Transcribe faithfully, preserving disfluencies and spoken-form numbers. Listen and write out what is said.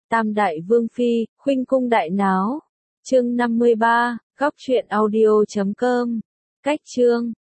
Tam đại vương phi, khuynh cung đại náo. Chương năm mươi ba, góc truyện audio chấm com. Cách chương